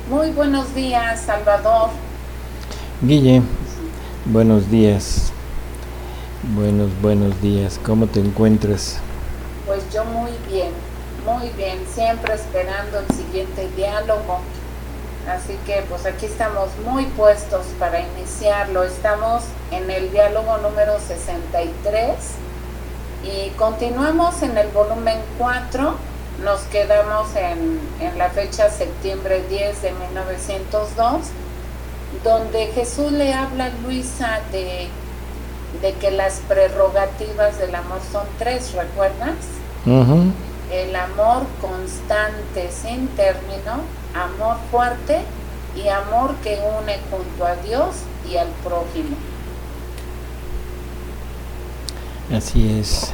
Muy buenos días, Salvador. Guille, buenos días, buenos días, ¿cómo te encuentras? Pues yo muy bien, siempre esperando el siguiente diálogo. Así que pues aquí estamos muy puestos para iniciarlo. Estamos en el diálogo número 63 y continuamos en el volumen 4. Nos quedamos en la fecha septiembre 10 de 1902, donde Jesús le habla a Luisa de que las prerrogativas del amor son tres, ¿recuerdas? Ujú. El amor constante sin término, amor fuerte y amor que une junto a Dios y al prójimo. Así es.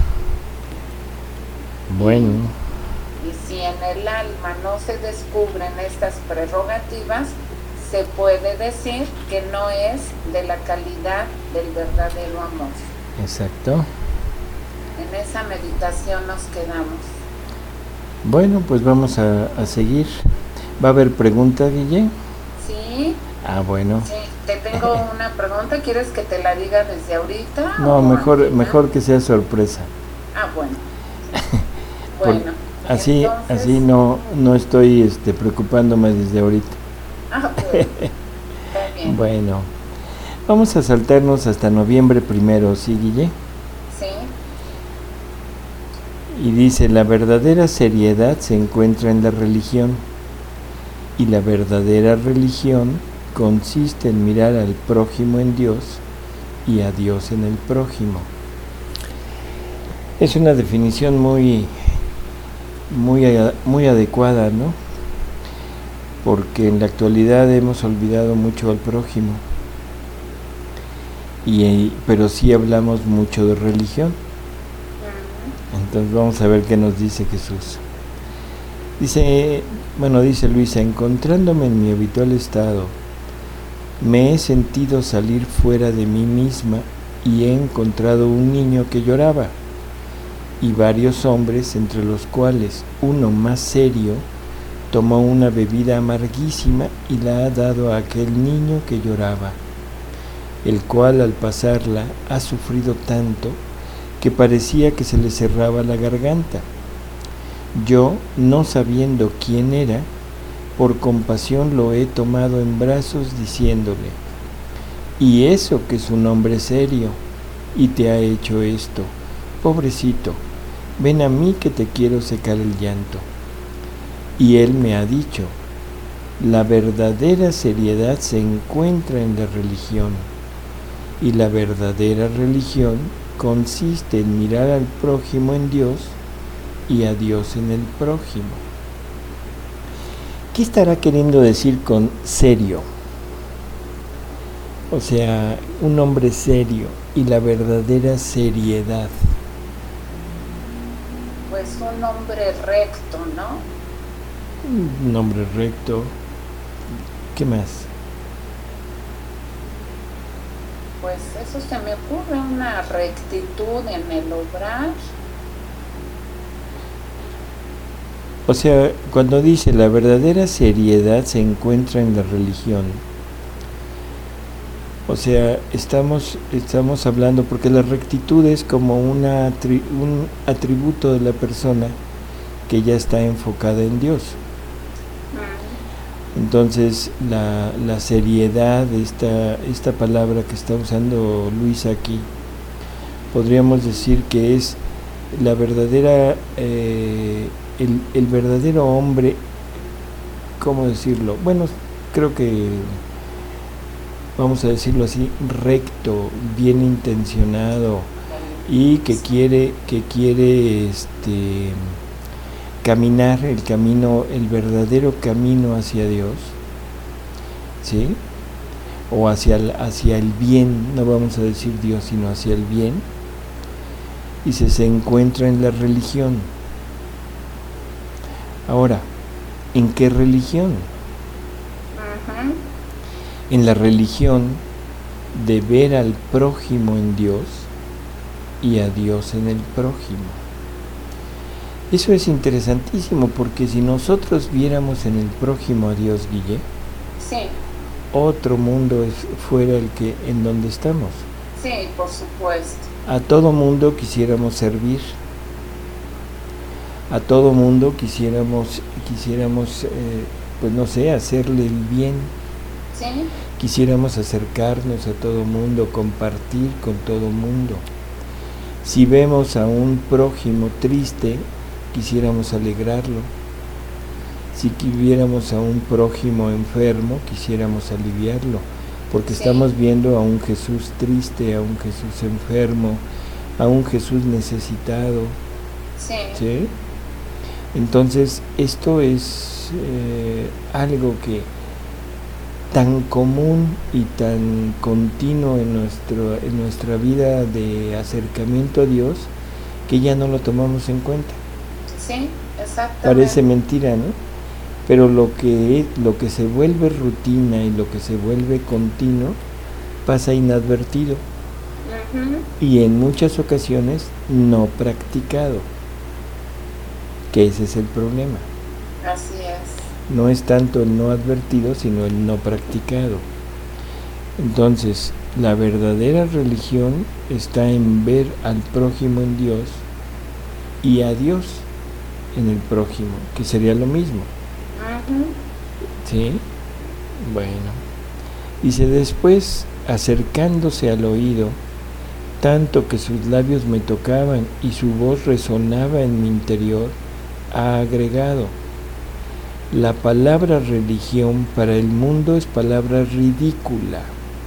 Bueno, Y si en el alma no se descubren estas prerrogativas, se puede decir que no es de la calidad del verdadero amor. exacto. En esa meditación nos quedamos. Bueno, pues vamos a seguir. ¿Va a haber pregunta, Guille? Sí, Ah, bueno. sí, te tengo una pregunta. ¿Quieres que te la diga desde ahorita No, o al final? mejor que sea sorpresa. Ah, bueno. Por- Bueno, así entonces, no estoy preocupándome desde ahorita. bueno, está bien. Bueno, vamos a saltarnos hasta noviembre primero, ¿sí, Guille? Sí, Y dice, la verdadera seriedad se encuentra en la religión, y la verdadera religión consiste en mirar al prójimo en Dios y a Dios en el prójimo. Es una definición muy adecuada, ¿no? Porque en la actualidad hemos olvidado mucho al prójimo, pero sí hablamos mucho de religión. Entonces vamos a ver qué nos dice Jesús. Dice Luisa, encontrándome en mi habitual estado, me he sentido salir fuera de mí misma y he encontrado un niño que lloraba y varios hombres, entre los cuales uno más serio, tomó una bebida amarguísima y la ha dado a aquel niño que lloraba, el cual al pasarla ha sufrido tanto que parecía que se le cerraba la garganta. Yo, no sabiendo quién era, por compasión lo he tomado en brazos diciéndole, y eso que es un hombre serio, y te ha hecho esto, pobrecito, ven a mí que te quiero secar el llanto. Y él me ha dicho, la verdadera seriedad se encuentra en la religión, y la verdadera religión consiste en mirar al prójimo en Dios y a Dios en el prójimo. ¿Qué estará queriendo decir con serio? O sea, un hombre serio y la verdadera seriedad. pues un hombre recto, ¿no? Un hombre recto. ¿Qué más? Pues eso se me ocurre, una rectitud en el obrar. O sea, cuando dice la verdadera seriedad se encuentra en la religión, o sea, estamos hablando, porque la rectitud es como un atributo de la persona que ya está enfocada en Dios. Entonces, la seriedad, esta palabra que está usando Luisa aquí, podríamos decir que es la verdadera, el verdadero hombre, ¿cómo decirlo? Bueno, creo que vamos a decirlo así, recto, bien intencionado y que quiere caminar el camino, el verdadero camino hacia Dios, ¿sí? O hacia el bien, no vamos a decir Dios, sino hacia el bien, y se encuentra en la religión. Ahora, ¿en qué religión? En la religión de ver al prójimo en Dios y a Dios en el prójimo. Eso es interesantísimo, porque si nosotros viéramos en el prójimo a Dios, Guille, Sí, otro mundo es fuera el que en donde estamos. sí, por supuesto. A todo mundo quisiéramos servir, a todo mundo quisiéramos pues no sé, hacerle el bien, Sí, quisiéramos acercarnos a todo mundo, compartir con todo mundo. Si vemos a un prójimo triste, quisiéramos alegrarlo. Si viéramos a un prójimo enfermo, quisiéramos aliviarlo, porque sí, estamos viendo a un Jesús triste, a un Jesús enfermo, a un Jesús necesitado, sí, ¿sí? Entonces, esto es algo que tan común y tan continuo en nuestra vida de acercamiento a Dios, que ya no lo tomamos en cuenta. sí, exactamente. Parece mentira, ¿no? Pero lo que se vuelve rutina y lo que se vuelve continuo pasa inadvertido y en muchas ocasiones no practicado, que ese es el problema. Así es. No es tanto el no advertido, sino el no practicado. Entonces, la verdadera religión está en ver al prójimo en Dios y a Dios en el prójimo, que sería lo mismo. ¿Sí? Bueno. Dice, después, acercándose al oído, tanto que sus labios me tocaban y su voz resonaba en mi interior, ha agregado, la palabra religión para el mundo es palabra ridícula.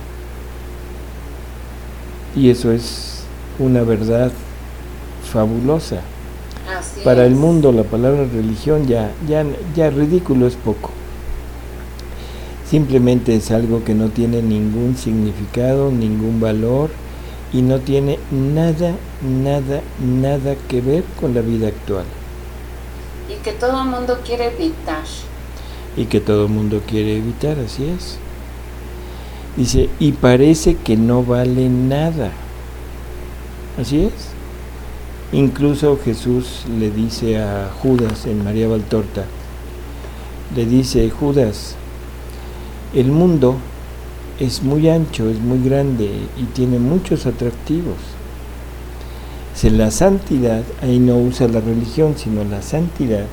Y eso es una verdad fabulosa. Así Para es. el mundo la palabra religión ya ridículo es poco. Simplemente es algo que no tiene ningún significado, ningún valor y no tiene nada que ver con la vida actual. Y que todo el mundo quiere evitar. Y que todo el mundo quiere evitar, así es. Dice, y parece que no vale nada. Así es. Incluso Jesús le dice a Judas en María Valtorta, le dice, Judas, el mundo es muy ancho, es muy grande y tiene muchos atractivos. Si la santidad, ahí no usa la religión, sino la santidad,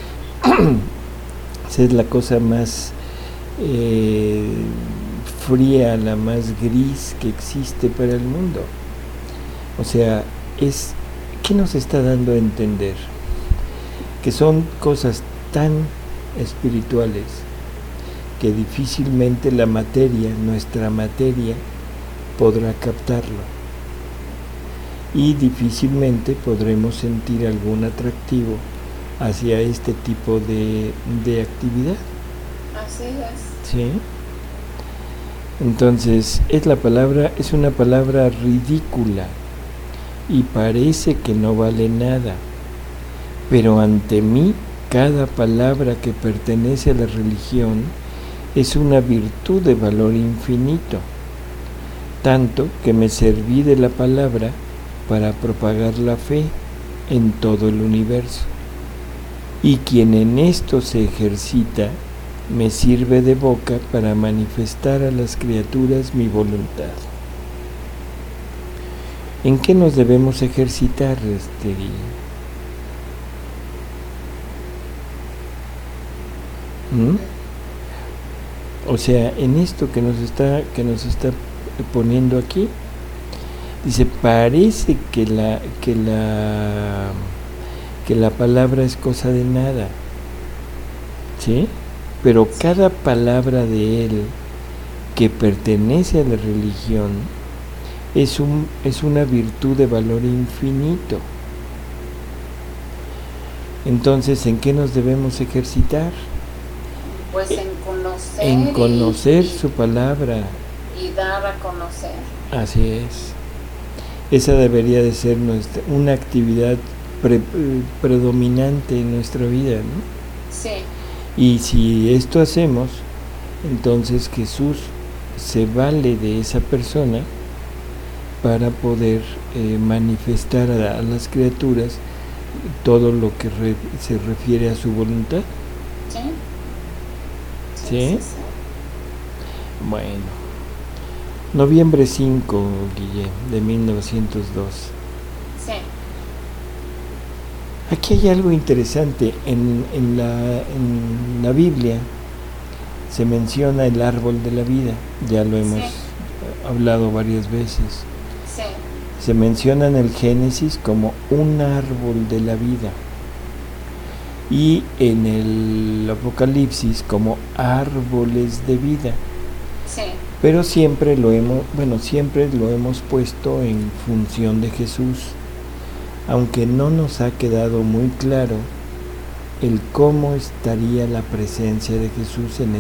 es la cosa más fría, la más gris que existe para el mundo. O sea, ¿qué nos está dando a entender? Que son cosas tan espirituales que difícilmente la materia, nuestra materia, podrá captarlo. Y difícilmente podremos sentir algún atractivo hacia este tipo de actividad. Así es. ¿Sí? Entonces, es una palabra ridícula y parece que no vale nada, pero ante mí cada palabra que pertenece a la religión es una virtud de valor infinito, tanto que me serví de la palabra para propagar la fe en todo el universo. Y quien en esto se ejercita, me sirve de boca para manifestar a las criaturas mi voluntad. ¿En qué nos debemos ejercitar, O sea, en esto que nos está poniendo aquí, dice, parece que la palabra es cosa de nada, ¿sí? Pero cada palabra de él que pertenece a la religión es una virtud de valor infinito. Entonces, ¿en qué nos debemos ejercitar? Pues en conocer. En conocer su palabra. Y dar a conocer. Así es. Esa debería de ser una actividad predominante en nuestra vida, ¿no? Sí. Y si esto hacemos, entonces Jesús se vale de esa persona para poder manifestar a las criaturas todo lo que se refiere a su voluntad. Sí. ¿Sí? Bueno, noviembre 5, Guille, de 1902. Sí. Aquí hay algo interesante. En la Biblia se menciona el árbol de la vida. Ya lo hemos hablado varias veces. Sí. Se menciona en el Génesis como un árbol de la vida. Y en el Apocalipsis como árboles de vida. Sí. Pero siempre lo hemos puesto en función de Jesús, aunque no nos ha quedado muy claro el cómo estaría la presencia de Jesús en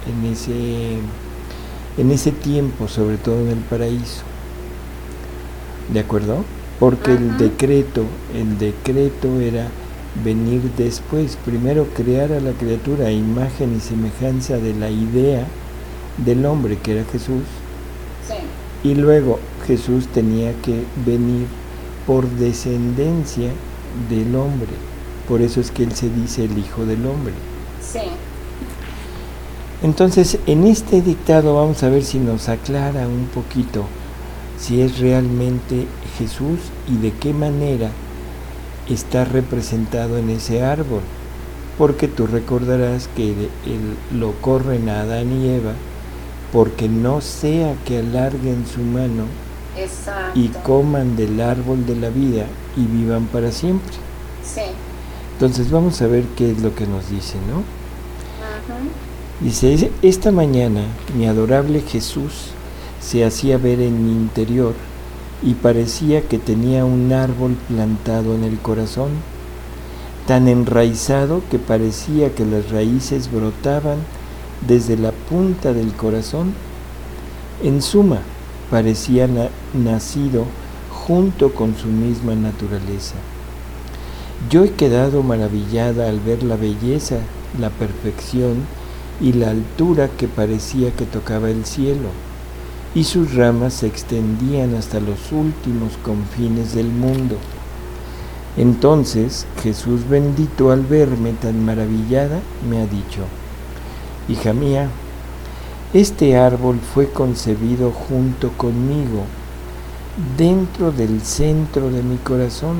ese tiempo, sobre todo en el paraíso. ¿De acuerdo? Porque el decreto era venir después, primero crear a la criatura a imagen y semejanza de la idea del hombre, que era Jesús. Sí. Y luego Jesús tenía que venir por descendencia del hombre. Por eso es que él se dice el Hijo del Hombre. Sí. Entonces, en este dictado vamos a ver si nos aclara un poquito si es realmente Jesús y de qué manera está representado en ese árbol. Porque tú recordarás que lo corren a Adán y Eva porque no sea que alarguen su mano. Exacto. Y coman del árbol de la vida y vivan para siempre. Sí. Entonces vamos a ver qué es lo que nos dice, ¿no? Uh-huh. Dice, esta mañana mi adorable Jesús se hacía ver en mi interior y parecía que tenía un árbol plantado en el corazón, tan enraizado que parecía que las raíces brotaban desde la punta del corazón. En suma, parecía nacido junto con su misma naturaleza. Yo he quedado maravillada al ver la belleza, la perfección y la altura que parecía que tocaba el cielo, y sus ramas se extendían hasta los últimos confines del mundo. Entonces Jesús bendito, al verme tan maravillada, me ha dicho: hija mía, este árbol fue concebido junto conmigo, dentro del centro de mi corazón.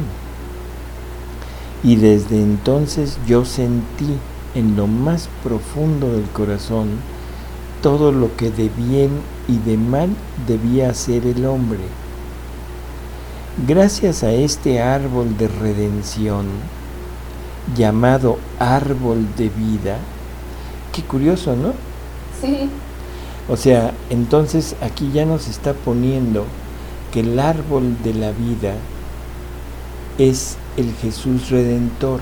Y desde entonces yo sentí en lo más profundo del corazón todo lo que de bien y de mal debía hacer el hombre. Gracias a este árbol de redención, llamado árbol de vida, qué curioso, ¿no? Sí. O sea, entonces aquí ya nos está poniendo que el árbol de la vida es el Jesús Redentor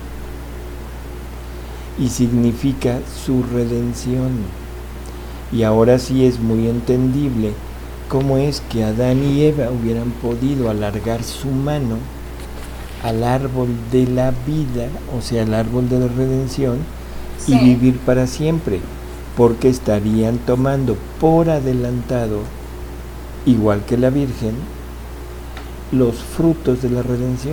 y significa su redención. Y ahora sí es muy entendible cómo es que Adán y Eva hubieran podido alargar su mano al árbol de la vida, o sea, al árbol de la redención, Sí. y vivir para siempre, porque estarían tomando por adelantado, igual que la Virgen, los frutos de la redención.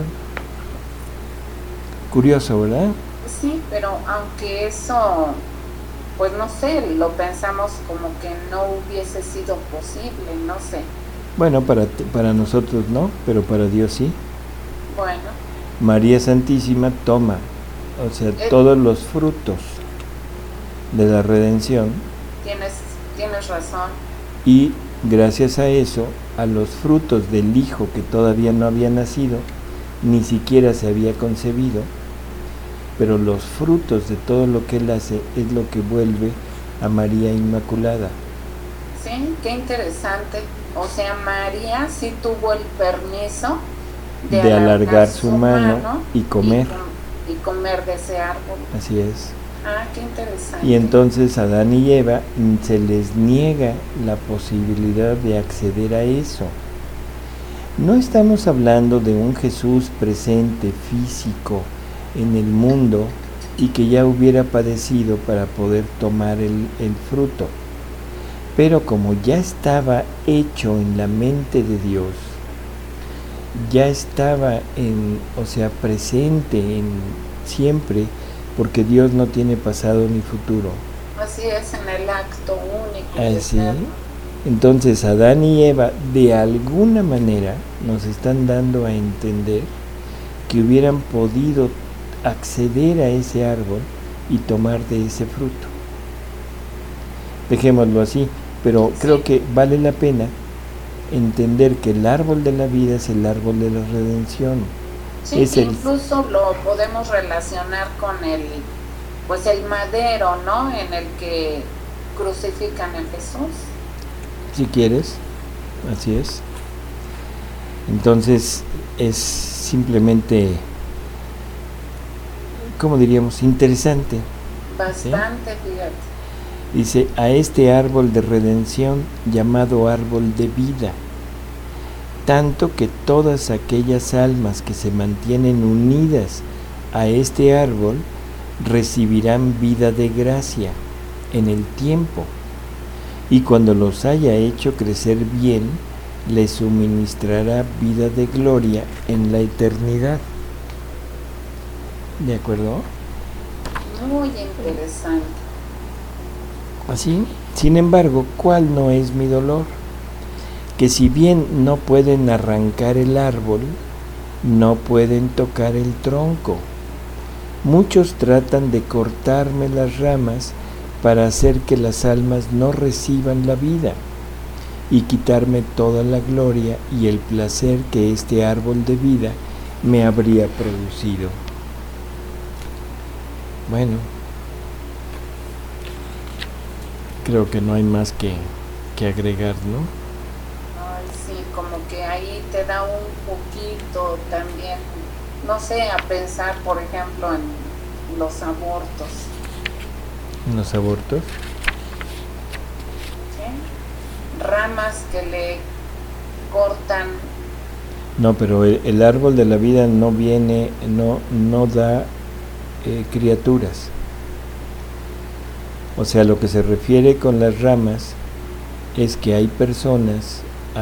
Curioso, ¿verdad? Sí, pero aunque eso, pues no sé, lo pensamos como que no hubiese sido posible, no sé. Bueno, para nosotros no, pero para Dios sí. Bueno. María Santísima toma, o sea, todos los frutos de la redención. Tienes razón. Y gracias a eso, a los frutos del Hijo que todavía no había nacido, ni siquiera se había concebido, pero los frutos de todo lo que Él hace es lo que vuelve a María Inmaculada. Sí, qué interesante. O sea, María sí tuvo el permiso de alargar su mano y comer. Y comer de ese árbol. Así es. Ah, qué interesante. Y entonces Adán y Eva se les niega la posibilidad de acceder a eso. No estamos hablando de un Jesús presente, físico, en el mundo y que ya hubiera padecido para poder tomar el fruto. Pero como ya estaba hecho en la mente de Dios, ya estaba presente en siempre, porque Dios no tiene pasado ni futuro. Así es, en el acto único de Así. ser. Entonces Adán y Eva de alguna manera nos están dando a entender que hubieran podido acceder a ese árbol y tomar de ese fruto. Dejémoslo así, pero creo que vale la pena entender que el árbol de la vida es el árbol de la redención. Sí, incluso lo podemos relacionar con pues el madero, ¿no? En el que crucifican a Jesús. Si quieres, así es. Entonces es simplemente, ¿cómo diríamos? Interesante. Bastante, ¿sí? Fíjate. Dice, a este árbol de redención llamado árbol de vida, tanto que todas aquellas almas que se mantienen unidas a este árbol recibirán vida de gracia en el tiempo, y cuando los haya hecho crecer bien, les suministrará vida de gloria en la eternidad. ¿De acuerdo? Muy interesante. Así, sin embargo, ¿cuál no es mi dolor? Que si bien no pueden arrancar el árbol, no pueden tocar el tronco. Muchos tratan de cortarme las ramas para hacer que las almas no reciban la vida y quitarme toda la gloria y el placer que este árbol de vida me habría producido. Bueno, creo que no hay más que agregar, ¿no? Ay, sí, como que ahí te da un poquito también, no sé, a pensar, por ejemplo, en los abortos. ¿En los abortos? ¿Sí? Ramas que le cortan. No, pero el árbol de la vida no viene, no da criaturas. O sea, lo que se refiere con las ramas es que hay personas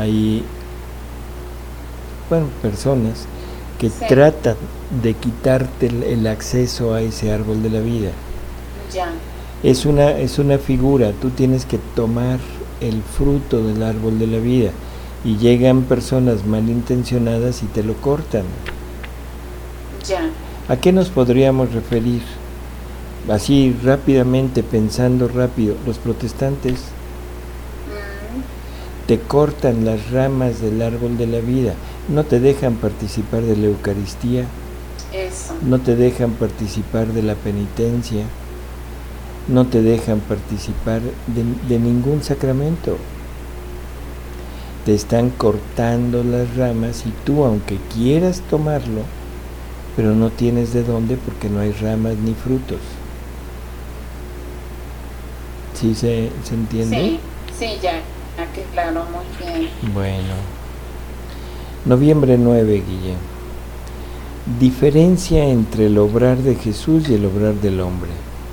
que sí. tratan de quitarte el acceso a ese árbol de la vida. Ya. Es una figura, tú tienes que tomar el fruto del árbol de la vida y llegan personas malintencionadas y te lo cortan. Ya. ¿A qué nos podríamos referir? Así rápidamente, pensando rápido, los protestantes te cortan las ramas del árbol de la vida, no te dejan participar de la Eucaristía, eso. No te dejan participar de la penitencia, no te dejan participar de ningún sacramento. Te están cortando las ramas y tú, aunque quieras tomarlo, pero no tienes de dónde porque no hay ramas ni frutos. ¿Sí se entiende? Sí, ya, aquí claro, muy bien. Bueno. Noviembre 9, Guille. Diferencia entre el obrar de Jesús y el obrar del hombre.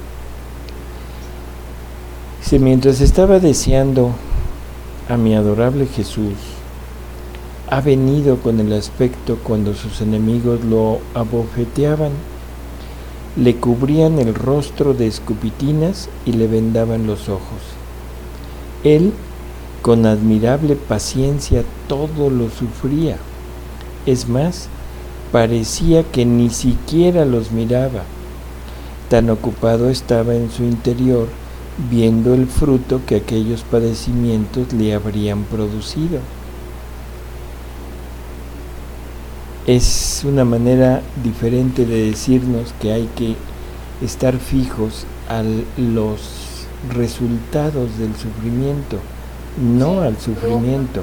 Dice, mientras estaba deseando a mi adorable Jesús, ha venido con el aspecto cuando sus enemigos lo abofeteaban, le cubrían el rostro de escupitinas y le vendaban los ojos. Él, con admirable paciencia, todo lo sufría. Es más, parecía que ni siquiera los miraba. Tan ocupado estaba en su interior, viendo el fruto que aquellos padecimientos le habrían producido. Es una manera diferente de decirnos que hay que estar fijos a los resultados del sufrimiento, no al sufrimiento.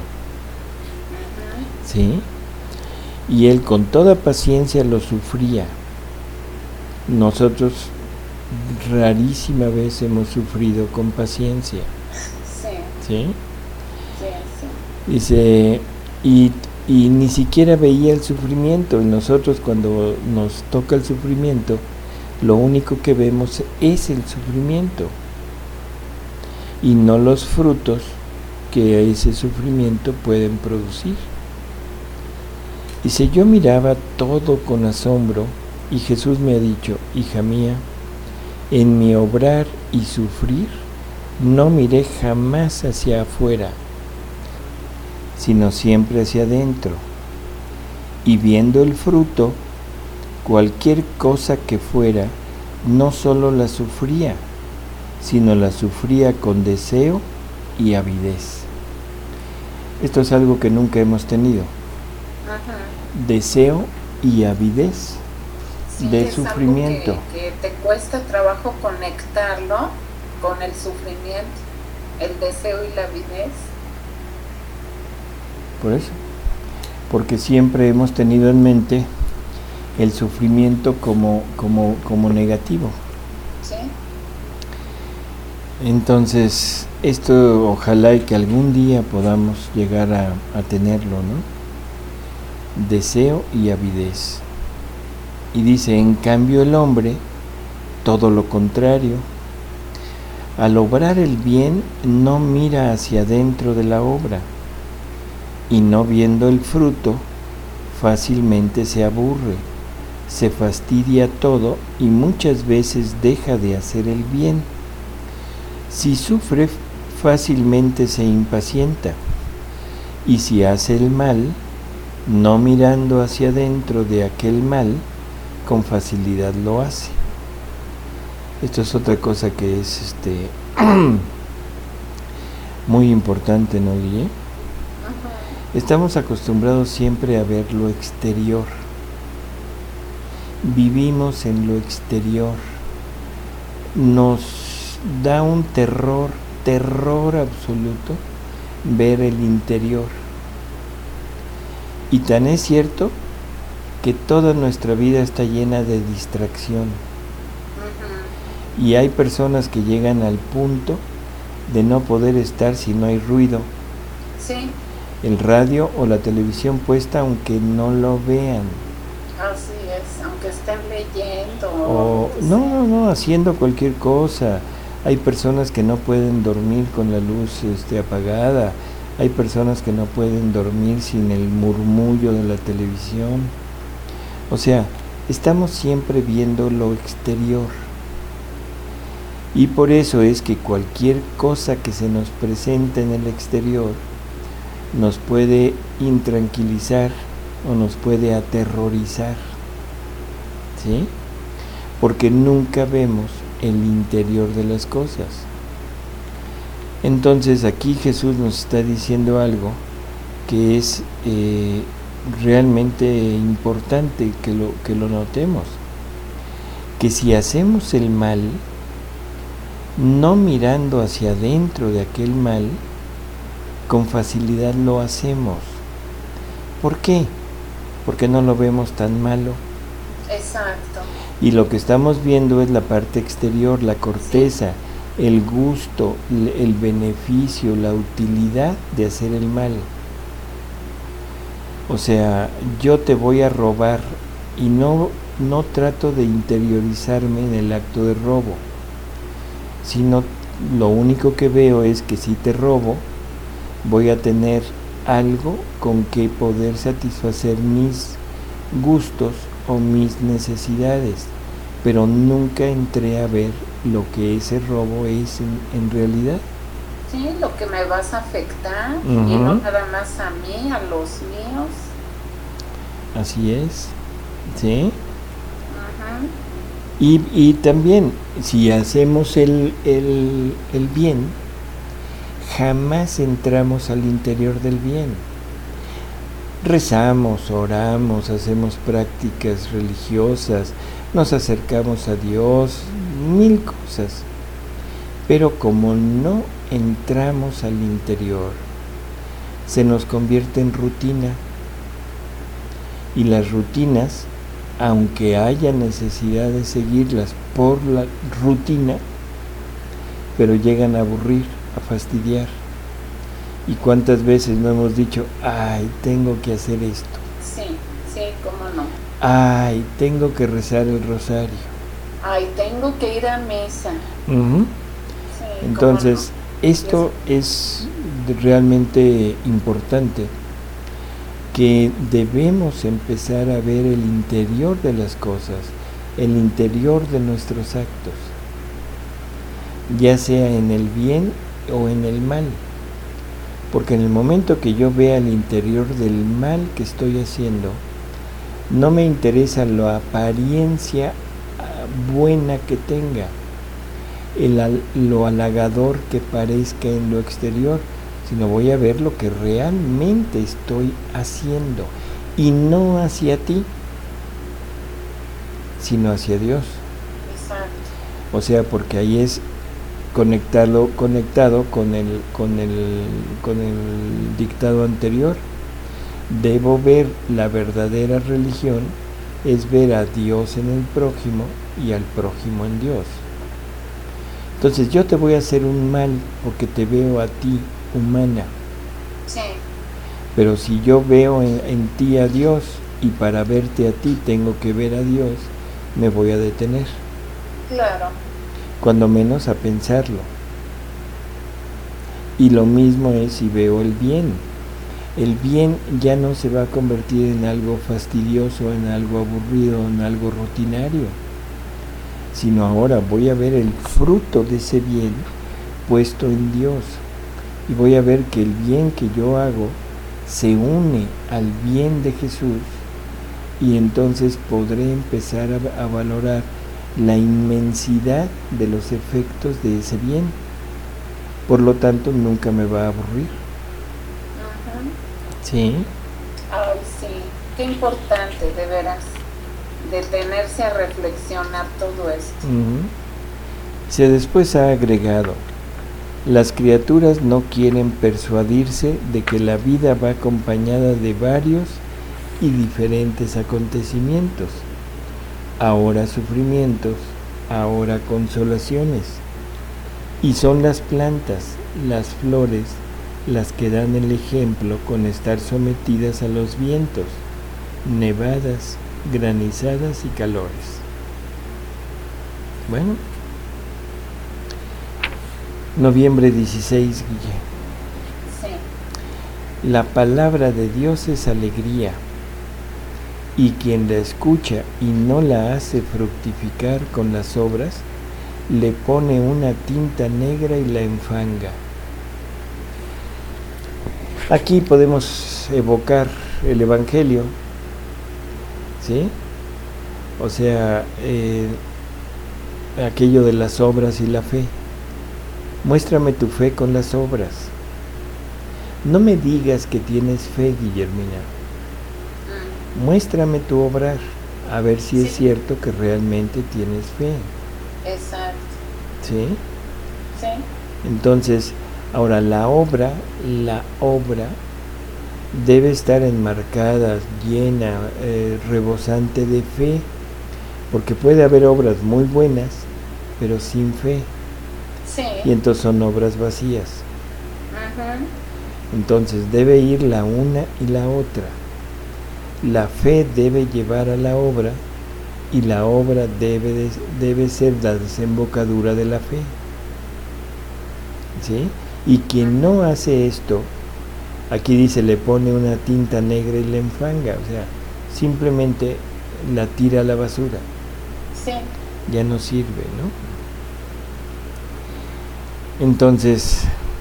¿Sí? Y él con toda paciencia lo sufría. Nosotros rarísima vez hemos sufrido con paciencia. ¿Sí? Dice, y ni siquiera veía el sufrimiento, y nosotros cuando nos toca el sufrimiento, lo único que vemos es el sufrimiento y no los frutos que ese sufrimiento pueden producir. Dice, yo miraba todo con asombro y Jesús me ha dicho, hija mía, En mi obrar y sufrir no miré jamás hacia afuera, sino siempre hacia adentro. Y viendo el fruto, cualquier cosa que fuera, no solo la sufría, sino la sufría con deseo y avidez. Esto es algo que nunca hemos tenido. Ajá. Deseo y avidez de sufrimiento. Algo que te cuesta trabajo conectarlo con el sufrimiento, el deseo y la avidez. Por eso, porque siempre hemos tenido en mente el sufrimiento como negativo. ¿Sí? Entonces, esto ojalá y que algún día podamos llegar a tenerlo, ¿no? Deseo y avidez. Y dice, en cambio el hombre, todo lo contrario. Al obrar el bien, no mira hacia adentro de la obra, y no viendo el fruto, fácilmente se aburre, se fastidia todo y muchas veces deja de hacer el bien. Si sufre, fácilmente se impacienta, y si hace el mal, no mirando hacia adentro de aquel mal, con facilidad lo hace. Esto es otra cosa que es muy importante, ¿no, Guille? Estamos acostumbrados siempre a ver lo exterior. Vivimos en lo exterior. Nos da un terror absoluto ver el interior. Y tan es cierto que toda nuestra vida está llena de distracción. Y hay personas que llegan al punto de no poder estar si no hay ruido. Sí. El radio o la televisión puesta aunque no lo vean. Así es, aunque estén leyendo. O no, haciendo cualquier cosa. Hay personas que no pueden dormir con la luz apagada. Hay personas que no pueden dormir sin el murmullo de la televisión. O sea, estamos siempre viendo lo exterior. Y por eso es que cualquier cosa que se nos presente en el exterior nos puede intranquilizar o nos puede aterrorizar, ¿sí? Porque nunca vemos el interior de las cosas. Entonces aquí Jesús nos está diciendo algo que es realmente importante que lo notemos, que si hacemos el mal, no mirando hacia adentro de aquel mal, con facilidad lo hacemos. ¿Por qué? Porque no lo vemos tan malo. Exacto. Y lo que estamos viendo es la parte exterior, la corteza, el gusto, el beneficio, la utilidad de hacer el mal. O sea, yo te voy a robar y no trato de interiorizarme en el acto de robo, sino lo único que veo es que si te robo, voy a tener algo con que poder satisfacer mis gustos o mis necesidades, pero nunca entré a ver lo que ese robo es en realidad. Sí, lo que me vas a afectar, y no nada más a mí, a los míos. Así es, ¿sí? Y también, si hacemos el bien, jamás entramos al interior del bien. Rezamos, oramos, hacemos prácticas religiosas, nos acercamos a Dios, mil cosas. Pero como no entramos al interior, se nos convierte en rutina. Y las rutinas, aunque haya necesidad de seguirlas por la rutina, pero llegan a aburrir, a fastidiar. ¿Y cuántas veces no hemos dicho, ay, tengo que hacer esto? Sí, cómo no. Ay, tengo que rezar el rosario. Ay, tengo que ir a misa. Sí, entonces, no. Esto es realmente importante, que debemos empezar a ver el interior de las cosas, el interior de nuestros actos. ya sea en el bien o en el mal. Porque en el momento que yo vea el interior del mal que estoy haciendo, no me interesa la apariencia buena que tenga, lo halagador que parezca en lo exterior, sino voy a ver lo que realmente estoy haciendo, y no hacia ti, sino hacia Dios. Exacto. O sea, porque ahí es conectado con el dictado anterior. Debo ver la verdadera religión, es ver a Dios en el prójimo y al prójimo en Dios. Entonces yo te voy a hacer un mal porque te veo a ti humana. Sí. Pero si yo veo en ti a Dios, y para verte a ti tengo que ver a Dios, me voy a detener. Claro. Cuando menos a pensarlo. Y lo mismo es si veo el bien. El bien ya no se va a convertir en algo fastidioso, en algo aburrido, en algo rutinario, sino ahora voy a ver el fruto de ese bien puesto en Dios, y voy a ver que el bien que yo hago se une al bien de Jesús, y entonces podré empezar a valorar la inmensidad de los efectos de ese bien. Por lo tanto, nunca me va a aburrir. Sí. Ay, sí, qué importante, de veras, detenerse a reflexionar todo esto. Se después ha agregado: las criaturas no quieren persuadirse de que la vida va acompañada de varios y diferentes acontecimientos, ahora sufrimientos, ahora consolaciones, y son las plantas, las flores, las que dan el ejemplo con estar sometidas a los vientos, nevadas, granizadas y calores. Bueno, noviembre 16, Guille. Sí. La palabra de Dios es alegría, y quien la escucha y no la hace fructificar con las obras, le pone una tinta negra y la enfanga. Aquí podemos evocar el Evangelio, ¿sí? O sea, aquello de las obras y la fe. Muéstrame tu fe con las obras. No me digas que tienes fe, Guillermina. Muéstrame tu obrar, a ver si es cierto que realmente tienes fe. Exacto. ¿Sí? Sí. Entonces, ahora la obra debe estar enmarcada, llena, rebosante de fe, porque puede haber obras muy buenas, pero sin fe. Sí. Y entonces son obras vacías. Uh-huh. Entonces debe ir la una y la otra. La fe debe llevar a la obra, y la obra debe ser la desembocadura de la fe. ¿Sí? Y quien no hace esto, aquí dice, le pone una tinta negra y la enfanga, o sea, simplemente la tira a la basura. Sí. Ya no sirve, ¿no? Entonces,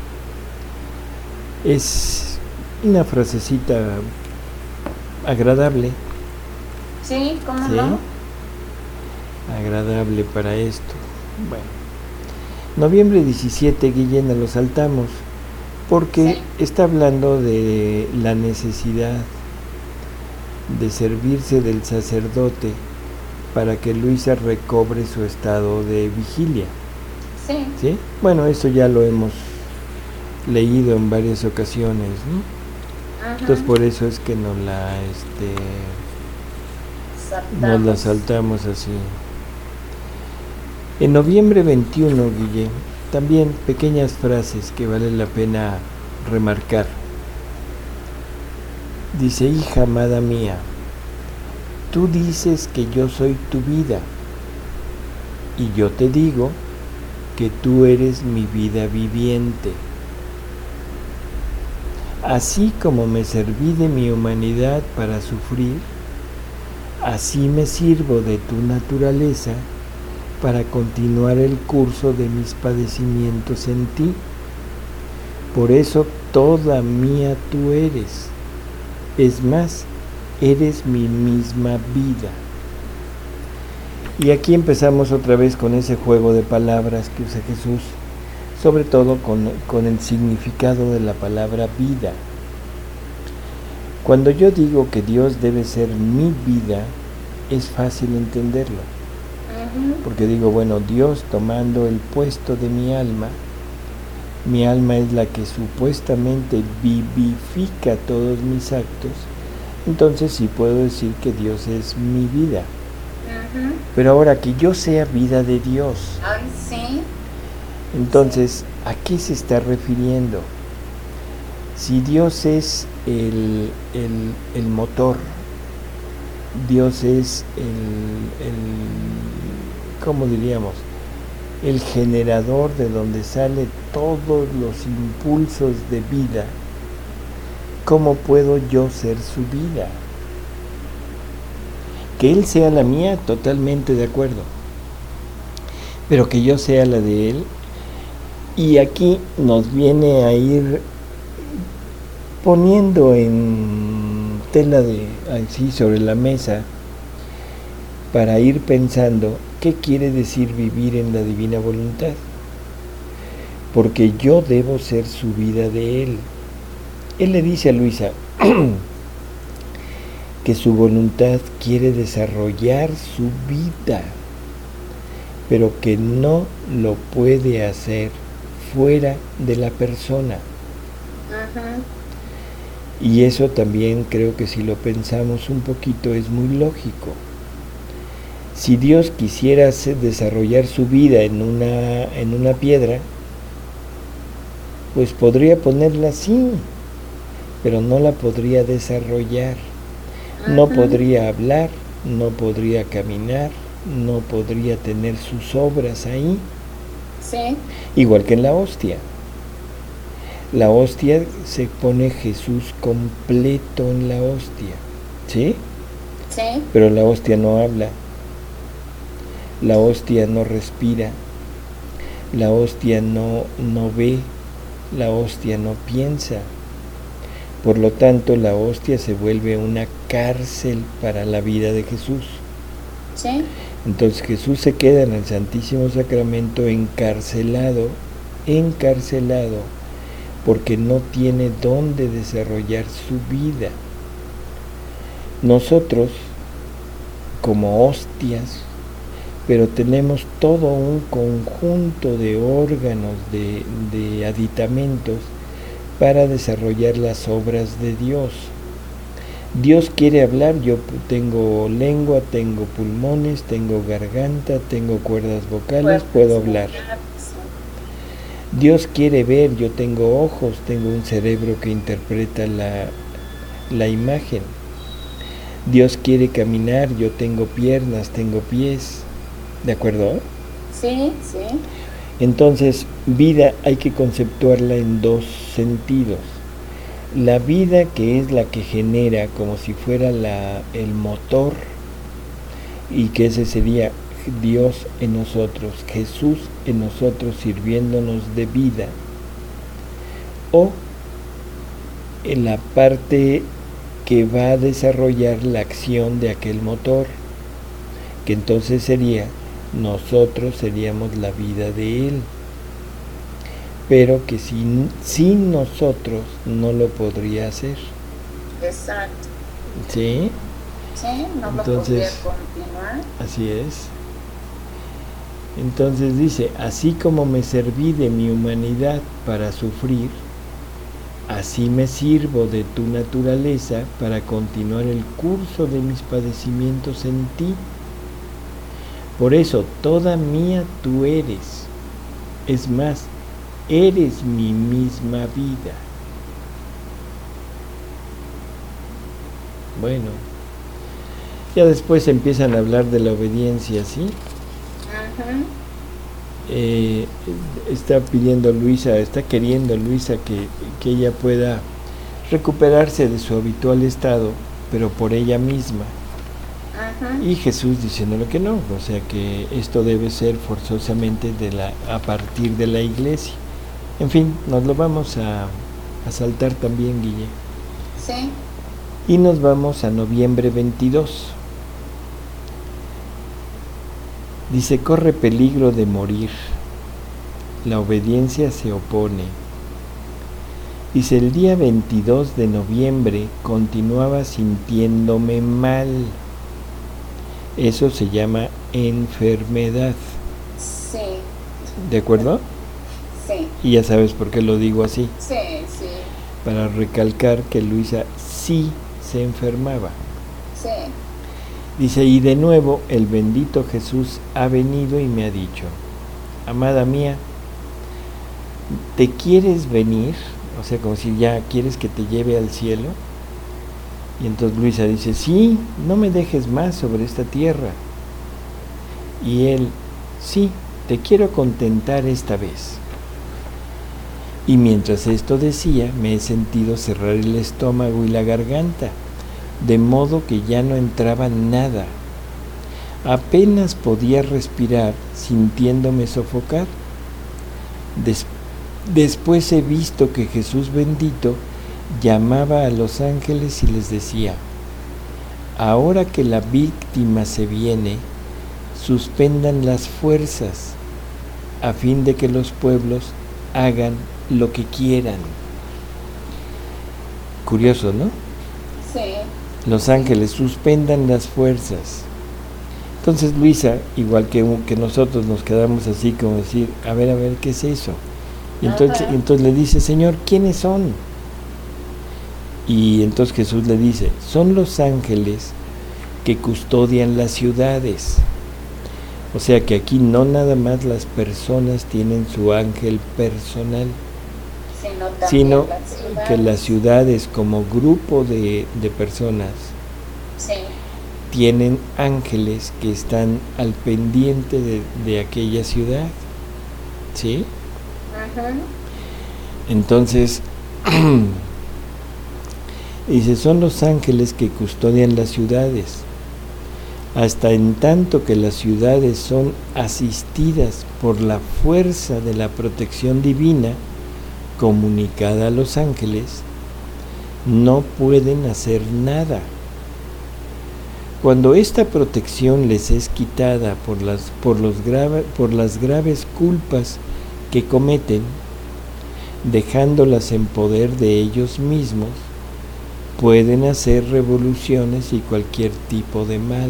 es una frasecita agradable. Sí, ¿cómo ¿sí? no? Agradable para esto. Bueno, noviembre 17, Guillena, lo saltamos, porque está hablando de la necesidad de servirse del sacerdote para que Luisa recobre su estado de vigilia. Sí. ¿Sí? Bueno, eso ya lo hemos leído en varias ocasiones, ¿no? Ajá. Entonces por eso es que nos la saltamos así. En noviembre 21, Guille, también pequeñas frases que vale la pena remarcar. Dice: hija amada mía, tú dices que yo soy tu vida, y yo te digo que tú eres mi vida viviente. Así como me serví de mi humanidad para sufrir, así me sirvo de tu naturaleza para continuar el curso de mis padecimientos en ti. Por eso toda mía tú eres. Es más, eres mi misma vida. Y aquí empezamos otra vez con ese juego de palabras que usa Jesús, sobre todo con el significado de la palabra vida. Cuando yo digo que Dios debe ser mi vida, es fácil entenderlo. Porque digo, bueno, Dios tomando el puesto de mi alma es la que supuestamente vivifica todos mis actos, entonces sí puedo decir que Dios es mi vida. Pero ahora que yo sea vida de Dios, sí. Entonces, ¿a qué se está refiriendo? Si Dios es el motor, Dios es ¿cómo diríamos? El generador de donde sale todos los impulsos de vida, ¿cómo puedo yo ser su vida? Que Él sea la mía, totalmente de acuerdo, pero que yo sea la de Él. Y aquí nos viene a ir poniendo en tela así sobre la mesa para ir pensando qué quiere decir vivir en la divina voluntad. Porque yo debo ser su vida de Él. Él le dice a Luisa que su voluntad quiere desarrollar su vida, pero que no lo puede hacer fuera de la persona. Y eso también creo que si lo pensamos un poquito es muy lógico. Si Dios quisiera desarrollar su vida en una piedra, pues podría ponerla así, pero no la podría desarrollar. No podría hablar, no podría caminar, no podría tener sus obras ahí. Sí. Igual que en la hostia. La hostia se pone Jesús completo en la hostia, ¿sí? Sí. Pero la hostia no habla, la hostia no respira, la hostia no ve, la hostia no piensa. Por lo tanto, la hostia se vuelve una cárcel para la vida de Jesús. Sí. Entonces Jesús se queda en el Santísimo Sacramento encarcelado, porque no tiene dónde desarrollar su vida. Nosotros, como hostias, pero tenemos todo un conjunto de órganos, de aditamentos para desarrollar las obras de Dios. Dios quiere hablar, yo tengo lengua, tengo pulmones, tengo garganta, tengo cuerdas vocales, puedo hablar. Dios quiere ver, yo tengo ojos, tengo un cerebro que interpreta la imagen. Dios quiere caminar, yo tengo piernas, tengo pies. ¿De acuerdo? Sí, sí. Entonces, vida hay que conceptuarla en dos sentidos. La vida, que es la que genera como si fuera el motor, y que ese sería Dios en nosotros, Jesús en nosotros sirviéndonos de vida, o en la parte que va a desarrollar la acción de aquel motor, que entonces nosotros seríamos la vida de Él, pero que sin nosotros no lo podría hacer. Exacto. ¿Sí? Sí, no lo podría continuar. Así es. Entonces dice, así como me serví de mi humanidad para sufrir, así me sirvo de tu naturaleza para continuar el curso de mis padecimientos en ti. Por eso, toda mía tú eres. Es más, eres mi misma vida. Bueno, ya después empiezan a hablar de la obediencia, ¿sí? Está pidiendo Luisa, está queriendo Luisa que ella pueda recuperarse de su habitual estado, pero por ella misma. Y Jesús diciéndole que no, o sea que esto debe ser forzosamente a partir de la iglesia. En fin, nos lo vamos a saltar también, Guille. Sí. Y nos vamos a noviembre 22. Dice, corre peligro de morir. La obediencia se opone. Dice, el día 22 de noviembre continuaba sintiéndome mal. Eso se llama enfermedad. Sí. ¿De acuerdo? Sí. Y ya sabes por qué lo digo así. Sí, sí. Para recalcar que Luisa sí se enfermaba. Sí. Dice, y de nuevo el bendito Jesús ha venido y me ha dicho, amada mía, ¿te quieres venir? O sea, como si ya quieres que te lleve al cielo. Y entonces Luisa dice, sí, no me dejes más sobre esta tierra. Y él, sí, te quiero contentar esta vez. Y mientras esto decía, me he sentido cerrar el estómago y la garganta, de modo que ya no entraba nada. Apenas podía respirar, sintiéndome sofocar. Después he visto que Jesús bendito llamaba a los ángeles y les decía, ahora que la víctima se viene, suspendan las fuerzas, a fin de que los pueblos hagan lo que quieran. Curioso, ¿no? Sí. Los ángeles suspendan las fuerzas. Entonces Luisa, igual que nosotros, nos quedamos así como decir, a ver, ¿qué es eso? Y entonces le dice, Señor, ¿quiénes son? Y entonces Jesús le dice, son los ángeles que custodian las ciudades. O sea que aquí no nada más las personas tienen su ángel personal, sino que las ciudades como grupo de personas sí. tienen ángeles que están al pendiente de aquella ciudad. ¿Sí? Entonces, dice, son los ángeles que custodian las ciudades, hasta en tanto que las ciudades son asistidas por la fuerza de la protección divina comunicada a los ángeles, no pueden hacer nada. Cuando esta protección les es quitada por las graves culpas que cometen, dejándolas en poder de ellos mismos, pueden hacer revoluciones y cualquier tipo de mal.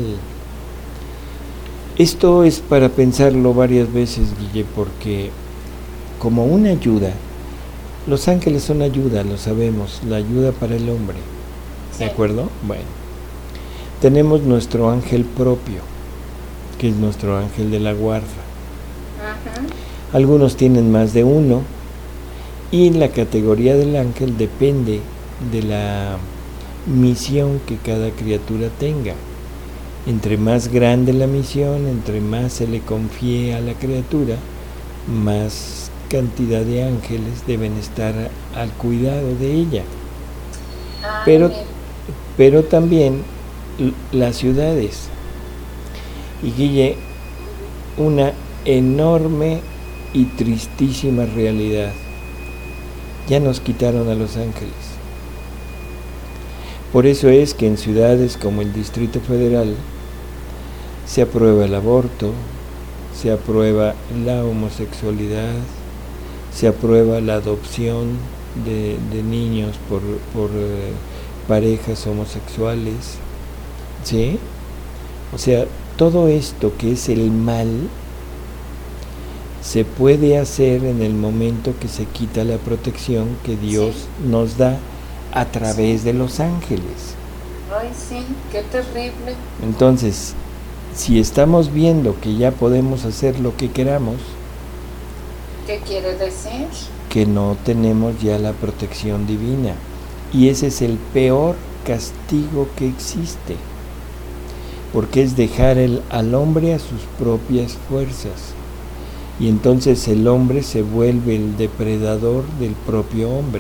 Esto es para pensarlo varias veces, Guille, porque como una ayuda, los ángeles son ayuda, lo sabemos, la ayuda para el hombre. ¿De acuerdo? Bueno, tenemos nuestro ángel propio, que es nuestro ángel de la guarda. Algunos tienen más de uno, y la categoría del ángel depende de la misión que cada criatura tenga. Entre más grande la misión, entre más se le confíe a la criatura, más cantidad de ángeles deben estar al cuidado de ella. Pero también las ciudades. Y Guille, una enorme y tristísima realidad. Ya nos quitaron a los ángeles. Por eso es que en ciudades como el Distrito Federal se aprueba el aborto, se aprueba la homosexualidad, se aprueba la adopción de niños por parejas homosexuales, ¿sí? O sea, todo esto que es el mal se puede hacer en el momento que se quita la protección que Dios nos da a través de los ángeles. Ay, sí, qué terrible. Entonces, si estamos viendo que ya podemos hacer lo que queramos, ¿qué quiere decir? Que no tenemos ya la protección divina. Y ese es el peor castigo que existe, porque es dejar al hombre a sus propias fuerzas. Y entonces el hombre se vuelve el depredador del propio hombre.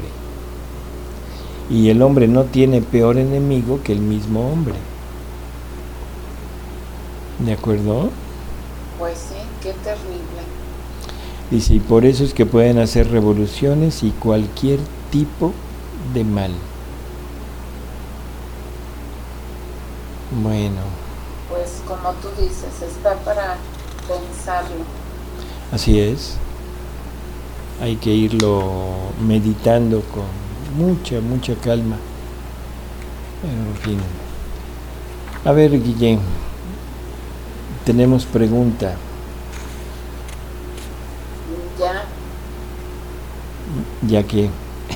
Y el hombre no tiene peor enemigo que el mismo hombre. ¿De acuerdo? Pues sí, qué terrible. Dice, y por eso es que pueden hacer revoluciones y cualquier tipo de mal. Bueno. Pues como tú dices, está para pensarlo. Así es. Hay que irlo meditando con mucha calma. Pero en fin. A ver, Guillén, tenemos pregunta. Ya. Ya que.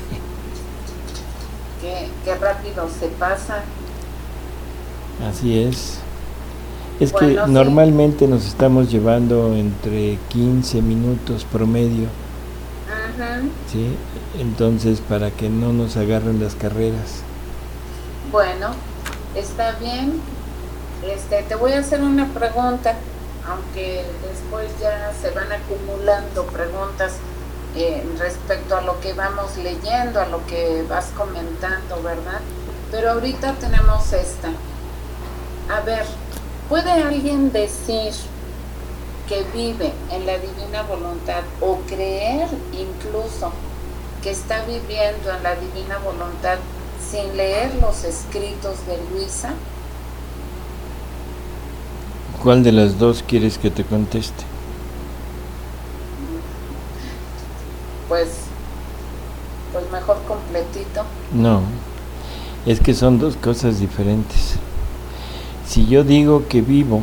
Qué rápido se pasa. Así es. Es Bueno, que normalmente nos estamos llevando entre 15 minutos promedio. ¿Sí? Entonces, para que no nos agarren las carreras. Bueno, está bien. Te voy a hacer una pregunta, aunque después ya se van acumulando preguntas respecto a lo que vamos leyendo, a lo que vas comentando, ¿verdad? Pero ahorita tenemos esta. A ver, ¿puede alguien decir que vive en la divina voluntad o creer incluso que está viviendo en la divina voluntad sin leer los escritos de Luisa? ¿Cuál de las dos quieres que te conteste? Pues mejor completito. No, es que son dos cosas diferentes. Si yo digo que vivo,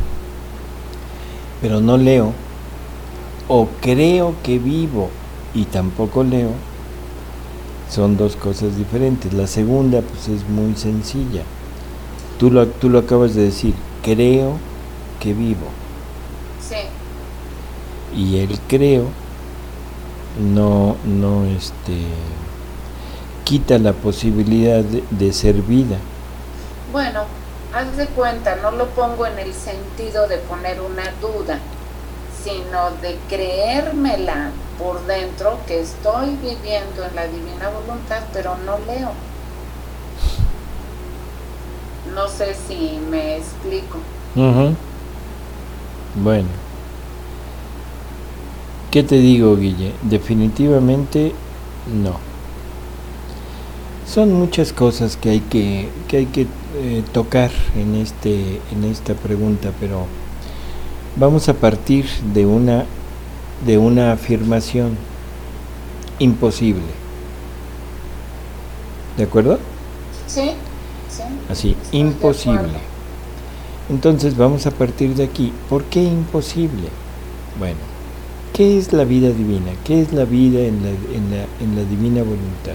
pero no leo, o creo que vivo y tampoco leo, son dos cosas diferentes. La segunda pues es muy sencilla. Tú lo acabas de decir, creo que vivo. Sí. Y el creo no quita la posibilidad de ser vida. Bueno, haz de cuenta, no lo pongo en el sentido de poner una duda, sino de creérmela por dentro que estoy viviendo en la divina voluntad, pero no leo. No sé si me explico. Bueno, ¿qué te digo, Guille? Definitivamente no. Son muchas cosas que hay que tocar en esta pregunta, pero vamos a partir de una afirmación imposible. ¿De acuerdo? Sí. Así, imposible. Entonces vamos a partir de aquí. ¿Por qué imposible? Bueno, ¿qué es la vida divina? ¿Qué es la vida en la divina voluntad?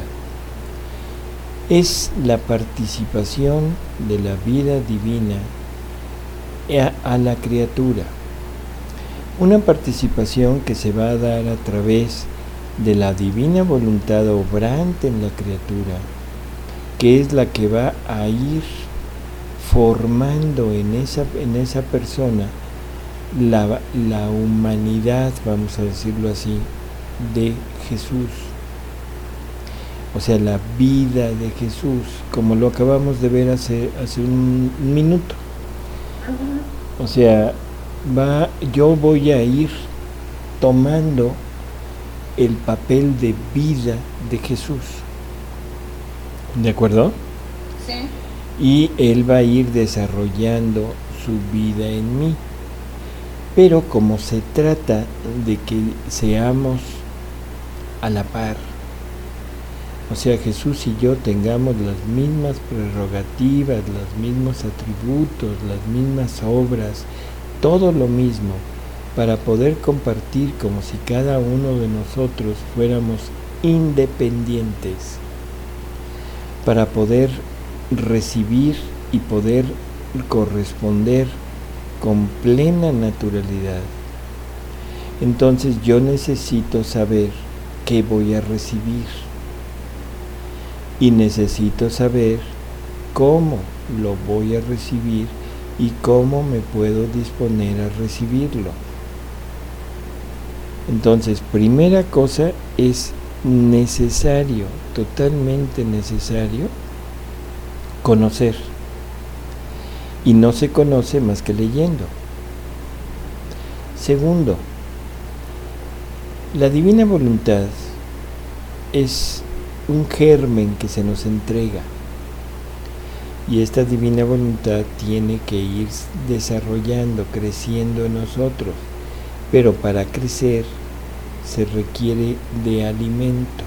Es la participación de la vida divina a la criatura. Una participación que se va a dar a través de la divina voluntad obrante en la criatura, que es la que va a ir formando en esa persona la humanidad, vamos a decirlo así, de Jesús. O sea, la vida de Jesús, como lo acabamos de ver hace un minuto. O sea, yo voy a ir tomando el papel de vida de Jesús. ¿De acuerdo? Sí. Y Él va a ir desarrollando su vida en mí. Pero como se trata de que seamos a la par, o sea, Jesús y yo tengamos las mismas prerrogativas, los mismos atributos, las mismas obras, todo lo mismo, para poder compartir como si cada uno de nosotros fuéramos independientes, para poder recibir y poder corresponder con plena naturalidad. Entonces yo necesito saber qué voy a recibir y necesito saber cómo lo voy a recibir y cómo me puedo disponer a recibirlo. Entonces, primera cosa, es necesario, totalmente necesario, conocer. y no se conoce más que leyendo. Segundo, la divina voluntad es un germen que se nos entrega, y esta divina voluntad tiene que ir desarrollando, creciendo en nosotros, pero para crecer se requiere de alimento.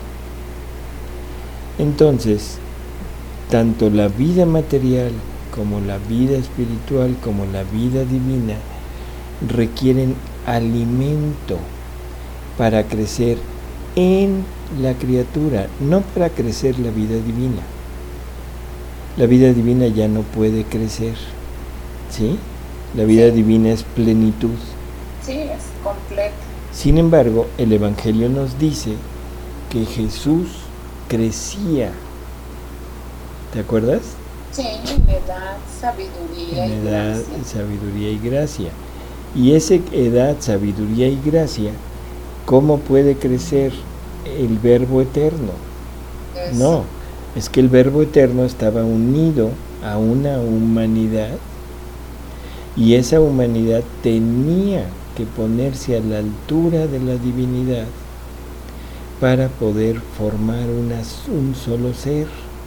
Entonces, tanto la vida material como la vida espiritual, como la vida divina, requieren alimento para crecer en la criatura, no para crecer la vida divina. La vida divina ya no puede crecer, ¿sí? La vida divina es plenitud. Sí, es completa. Sin embargo, el Evangelio nos dice que Jesús crecía. ¿Te acuerdas? Sí, en edad, sabiduría y gracia. Sabiduría y gracia. Y esa edad, sabiduría y gracia, ¿cómo puede crecer el Verbo eterno? No, es que el Verbo eterno estaba unido a una humanidad, y esa humanidad tenía que ponerse a la altura de la divinidad para poder formar un solo ser.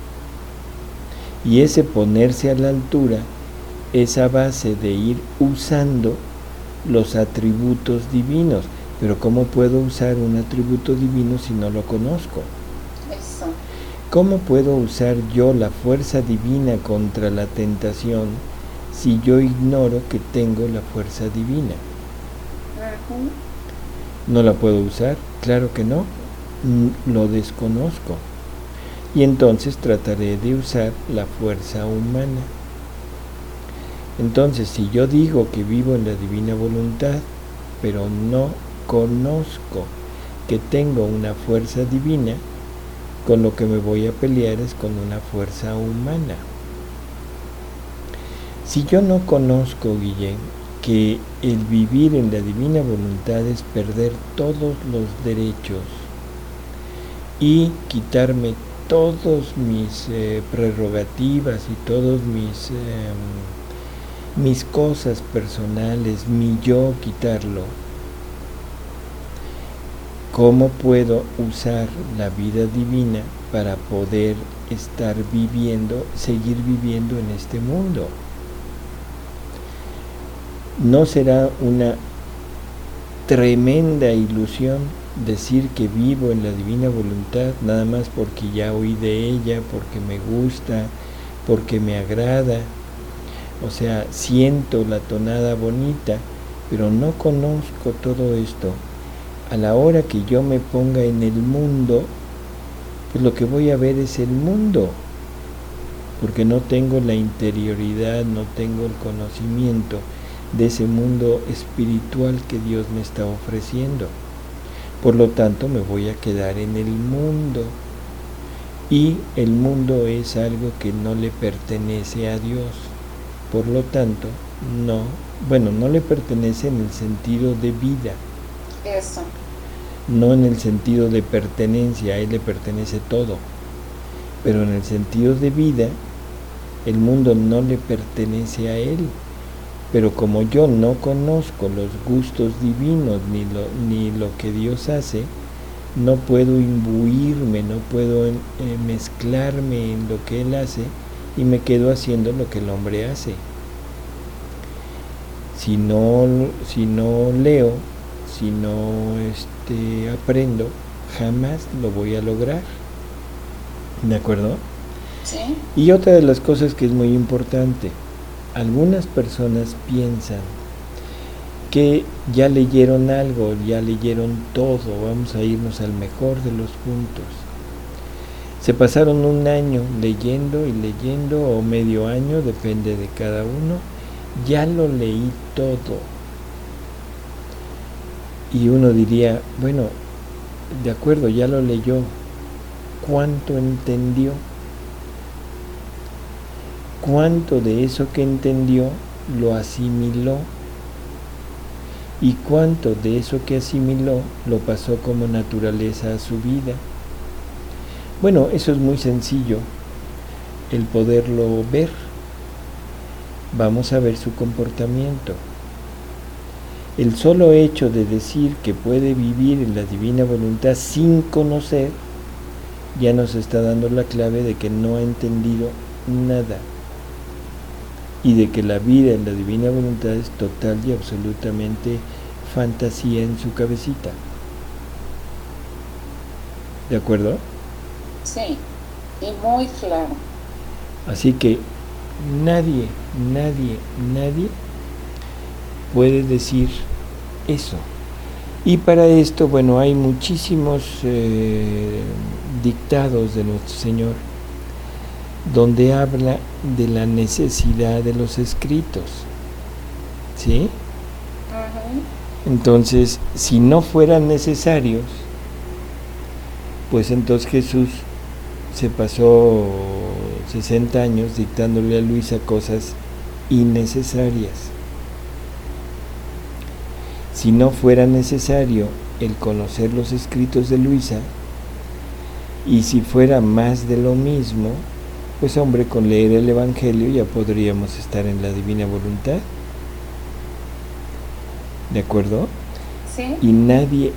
Y ese ponerse a la altura es a base de ir usando los atributos divinos. Pero ¿cómo puedo usar un atributo divino si no lo conozco? Eso. ¿Cómo puedo usar yo la fuerza divina contra la tentación si yo ignoro que tengo la fuerza divina? ¿No la puedo usar? Claro que no, lo desconozco. Y entonces trataré de usar la fuerza humana. Entonces, si yo digo que vivo en la divina voluntad, pero no conozco que tengo una fuerza divina, con lo que me voy a pelear es con una fuerza humana. Si yo no conozco, Guillén, que el vivir en la divina voluntad es perder todos los derechos y quitarme todos mis prerrogativas y todos mis cosas personales, mi yo quitarlo, ¿cómo puedo usar la vida divina para poder estar viviendo, seguir viviendo en este mundo? ¿No será una tremenda ilusión decir que vivo en la divina voluntad nada más porque ya oí de ella, porque me gusta, porque me agrada? O sea, siento la tonada bonita, pero no conozco todo esto. A la hora que yo me ponga en el mundo, pues lo que voy a ver es el mundo, porque no tengo la interioridad, no tengo el conocimiento de ese mundo espiritual que Dios me está ofreciendo. Por lo tanto, me voy a quedar en el mundo, y el mundo es algo que no le pertenece a Dios. Por lo tanto, no le pertenece en el sentido de vida. Eso. No en el sentido de pertenencia, a Él le pertenece todo. Pero en el sentido de vida, el mundo no le pertenece a Él. Pero como yo no conozco los gustos divinos ni lo que Dios hace, no puedo imbuirme, no puedo mezclarme en lo que Él hace, y me quedo haciendo lo que el hombre hace. Si no leo, si no aprendo, jamás lo voy a lograr. ¿De acuerdo? Sí. Y otra de las cosas que es muy importante, algunas personas piensan que ya leyeron algo, ya leyeron todo, vamos a irnos al mejor de los puntos. Se pasaron un año leyendo y leyendo, o medio año, depende de cada uno. Ya lo leí todo. Y uno diría, bueno, de acuerdo, ya lo leyó. ¿Cuánto entendió? ¿Cuánto de eso que entendió lo asimiló? ¿Y cuánto de eso que asimiló lo pasó como naturaleza a su vida? Bueno, eso es muy sencillo, el poderlo ver. vamos a ver su comportamiento. El solo hecho de decir que puede vivir en la divina voluntad sin conocer, ya nos está dando la clave de que no ha entendido nada y de que la vida en la divina voluntad es total y absolutamente fantasía en su cabecita. ¿De acuerdo? Sí, y muy claro. Así que nadie puede decir eso. Y para esto, bueno, hay muchísimos dictados de nuestro Señor donde habla de la necesidad de los escritos. ¿Sí? Entonces, si no fueran necesarios, pues entonces Jesús se pasó 60 años dictándole a Luisa cosas innecesarias. Si no fuera necesario el conocer los escritos de Luisa, y si fuera más de lo mismo, pues hombre, con leer el Evangelio ya podríamos estar en la divina voluntad. ¿De acuerdo? Sí. Y nadie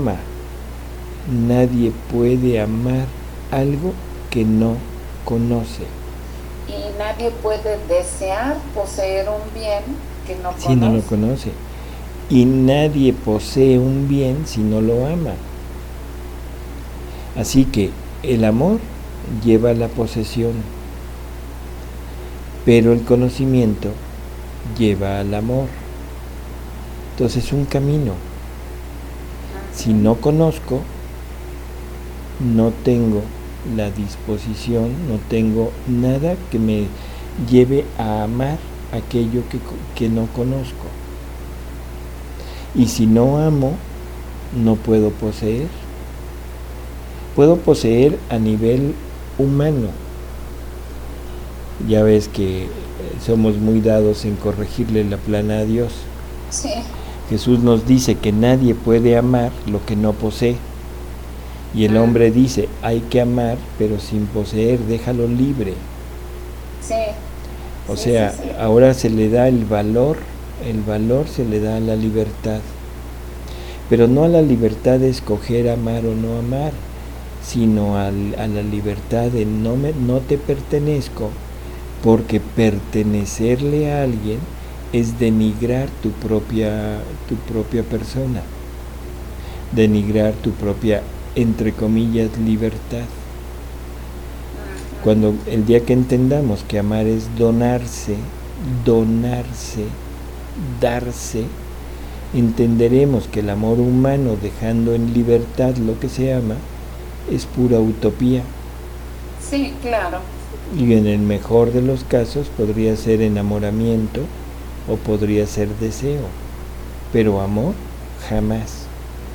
puede amar algo que no conoce. Y nadie puede desear poseer un bien que no conoce. Si no lo conoce. Y nadie posee un bien si no lo ama. Así que el amor lleva a la posesión, pero el conocimiento lleva al amor. Entonces es un camino. Si no conozco, no tengo la disposición, no tengo nada que me lleve a amar aquello que no conozco. Y si no amo, no puedo poseer. Puedo poseer a nivel humano. Ya ves que somos muy dados en corregirle la plana a Dios. Sí. Jesús nos dice que nadie puede amar lo que no posee. Y el hombre dice, hay que amar, pero sin poseer, déjalo libre. Sí. O sea, ahora se le da el valor se le da a la libertad. Pero no a la libertad de escoger amar o no amar, sino a la libertad de no te pertenezco, porque pertenecerle a alguien es denigrar tu propia persona, denigrar tu propia, entre comillas, libertad. Cuando el día que entendamos que amar es donarse, darse, entenderemos que el amor humano, dejando en libertad lo que se ama, es pura utopía. Sí, claro. Y en el mejor de los casos podría ser enamoramiento o podría ser deseo, pero amor jamás.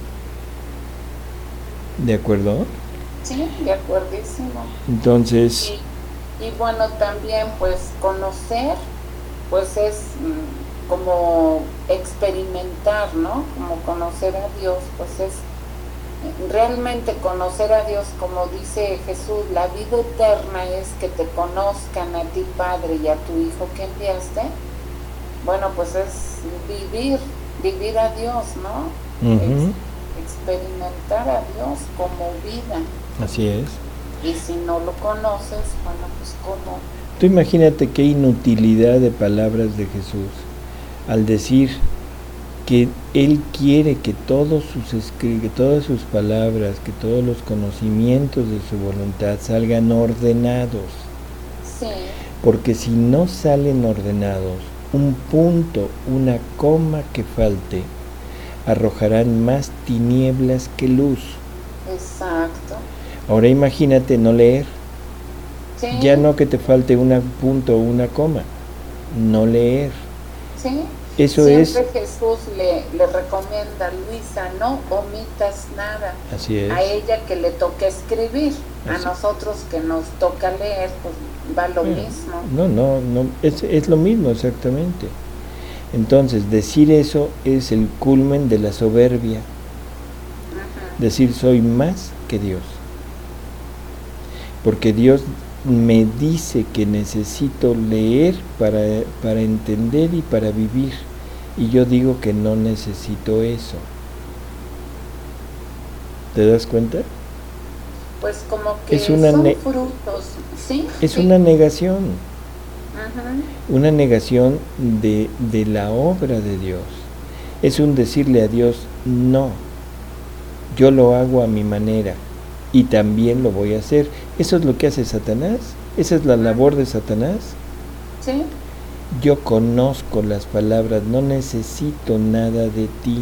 ¿De acuerdo? Sí, de acuerdísimo. Entonces... Y bueno, también pues conocer, pues es como experimentar, ¿no? Como conocer a Dios, pues es realmente conocer a Dios, como dice Jesús, la vida eterna es que te conozcan a ti, Padre, y a tu Hijo que enviaste. Bueno, pues es vivir a Dios, ¿no? Experimentar a Dios como vida. Así es. Y si no lo conoces, bueno, pues ¿cómo? Tú imagínate qué inutilidad de palabras de Jesús al decir que Él quiere que todas sus palabras, que todos los conocimientos de su voluntad salgan ordenados. Sí. Porque si no salen ordenados, un punto, una coma que falte, arrojarán más tinieblas que luz. Exacto. Ahora imagínate no leer. Sí. Ya no que te falte un punto o una coma, no leer. Sí. Eso Siempre Jesús le recomienda a Luisa, no omitas nada. Así es. A ella que le toca escribir, Así. a nosotros que nos toca leer, pues va lo mismo. No, es lo mismo exactamente. Entonces, decir eso es el culmen de la soberbia. Decir soy más que Dios. Porque Dios me dice que necesito leer para entender y para vivir. Y yo digo que no necesito eso. ¿Te das cuenta? Pues como que Es una son frutos, ¿sí? Es Sí. una negación. Ujú. Una negación de la obra de Dios. Es un decirle a Dios, no, yo lo hago a mi manera y también lo voy a hacer. Eso es lo que hace Satanás. Esa es la labor de Satanás. Sí. Yo conozco las palabras, no necesito nada de ti.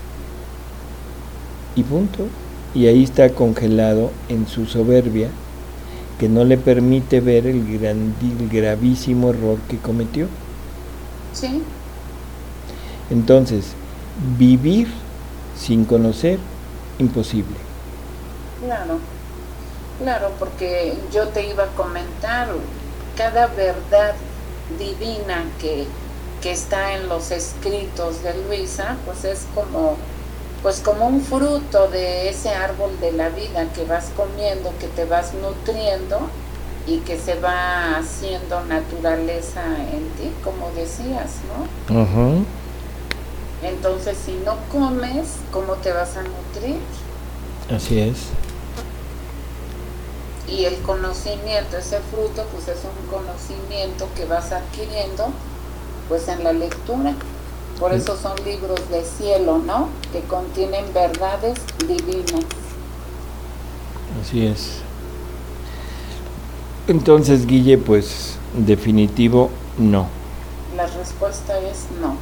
Y punto. Y ahí está congelado en su soberbia, que no le permite ver el gravísimo error que cometió. Sí. Entonces, vivir sin conocer, imposible. Claro, claro, porque yo te iba a comentar, cada verdad divina que está en los escritos de Luisa, pues es como un fruto de ese árbol de la vida que vas comiendo, que te vas nutriendo y que se va haciendo naturaleza en ti, como decías, ¿no? Ajá. Entonces, si no comes, ¿cómo te vas a nutrir? Así es. Y el conocimiento, ese fruto, pues es un conocimiento que vas adquiriendo pues en la lectura. Por eso son libros de cielo, ¿no? Que contienen verdades divinas. Así es. Entonces, Guille, pues definitivo no. La respuesta es no.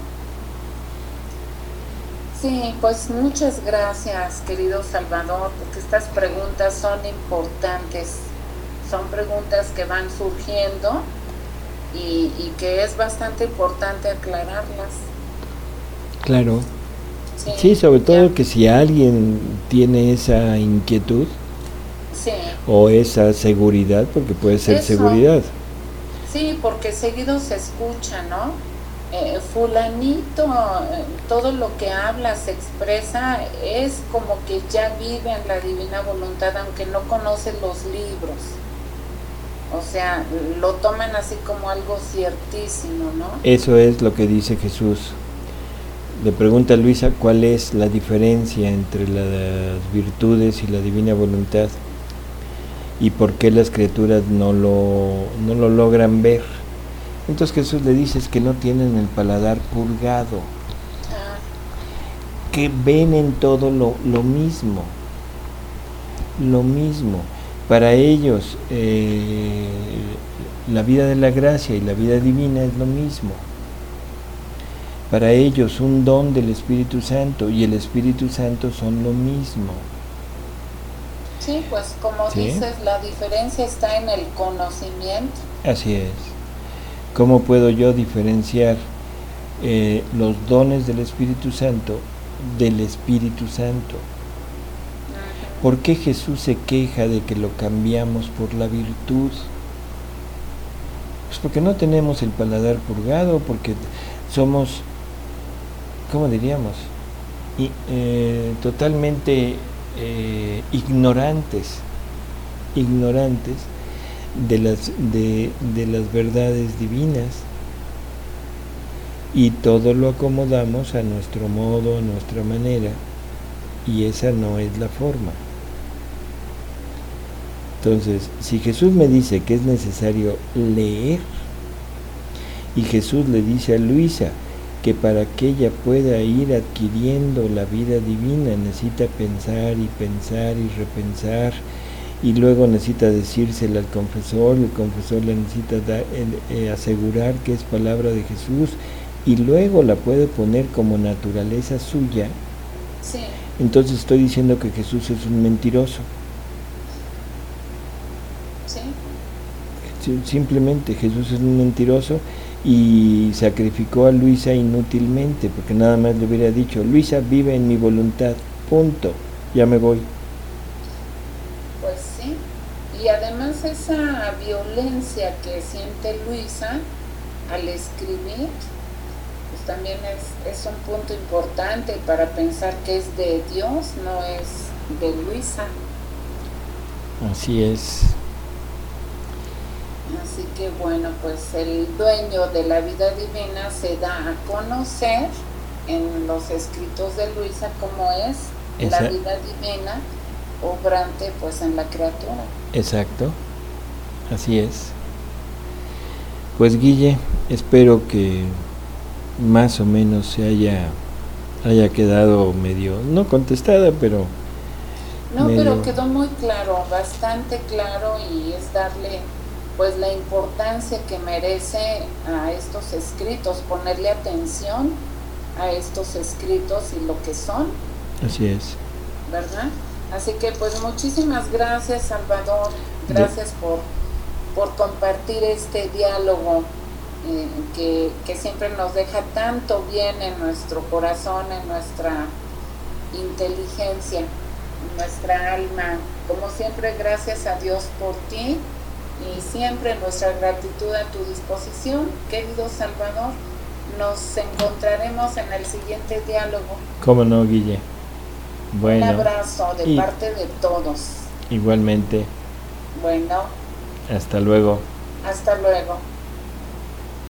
Sí, pues muchas gracias, querido Salvador, porque estas preguntas son importantes. Son preguntas que van surgiendo y que es bastante importante aclararlas. Claro. Sí, sobre todo que si alguien tiene esa inquietud, sí, o esa seguridad, porque puede ser eso, seguridad. Sí, porque seguido se escucha, ¿no? Fulanito, todo lo que habla, se expresa, es como que ya vive en la divina voluntad, aunque no conoce los libros. O sea, lo toman así como algo ciertísimo, ¿no? Eso es lo que dice Jesús. Le pregunta a Luisa cuál es la diferencia entre las virtudes y la divina voluntad y por qué las criaturas no lo logran ver. Entonces Jesús le dice que no tienen el paladar purgado, que ven en todo lo mismo. Para ellos la vida de la gracia y la vida divina es lo mismo. Para ellos un don del Espíritu Santo y el Espíritu Santo son lo mismo. Sí, pues como dices, la diferencia está en el conocimiento. Así es. ¿Cómo puedo yo diferenciar los dones del Espíritu Santo del Espíritu Santo? ¿Por qué Jesús se queja de que lo cambiamos por la virtud? Pues porque no tenemos el paladar purgado, porque somos, ¿cómo diríamos? Totalmente ignorantes de las verdades divinas, y todo lo acomodamos a nuestro modo, a nuestra manera, y esa no es la forma. Entonces, si Jesús me dice que es necesario leer, y Jesús le dice a Luisa que para que ella pueda ir adquiriendo la vida divina necesita pensar y repensar, y luego necesita decírsela al confesor, el confesor le necesita asegurar que es palabra de Jesús, y luego la puede poner como naturaleza suya. Sí. Entonces estoy diciendo que Jesús es un mentiroso. Sí. Simplemente Jesús es un mentiroso y sacrificó a Luisa inútilmente, porque nada más le hubiera dicho: Luisa, vive en mi voluntad, punto, ya me voy. Pues sí, y además esa violencia que siente Luisa al escribir, pues también es un punto importante para pensar que es de Dios, no es de Luisa. Así es. Así que bueno, pues el dueño de la vida divina se da a conocer en los escritos de Luisa como es la vida divina obrante pues en la criatura. Exacto, así es. Pues Guille, espero que más o menos se haya quedado medio, no contestada, pero... No, pero quedó muy claro, bastante claro, y es darle pues la importancia que merece a estos escritos, ponerle atención a estos escritos y lo que son. Así es. ¿Verdad? Así que pues muchísimas gracias, Salvador, gracias por compartir este diálogo que siempre nos deja tanto bien en nuestro corazón, en nuestra inteligencia, en nuestra alma. Como siempre, gracias a Dios por ti y siempre nuestra gratitud a tu disposición, querido Salvador. Nos encontraremos en el siguiente diálogo. ¿Cómo no, Guille? Bueno, un abrazo de parte de todos. Igualmente. Bueno. Hasta luego. Hasta luego.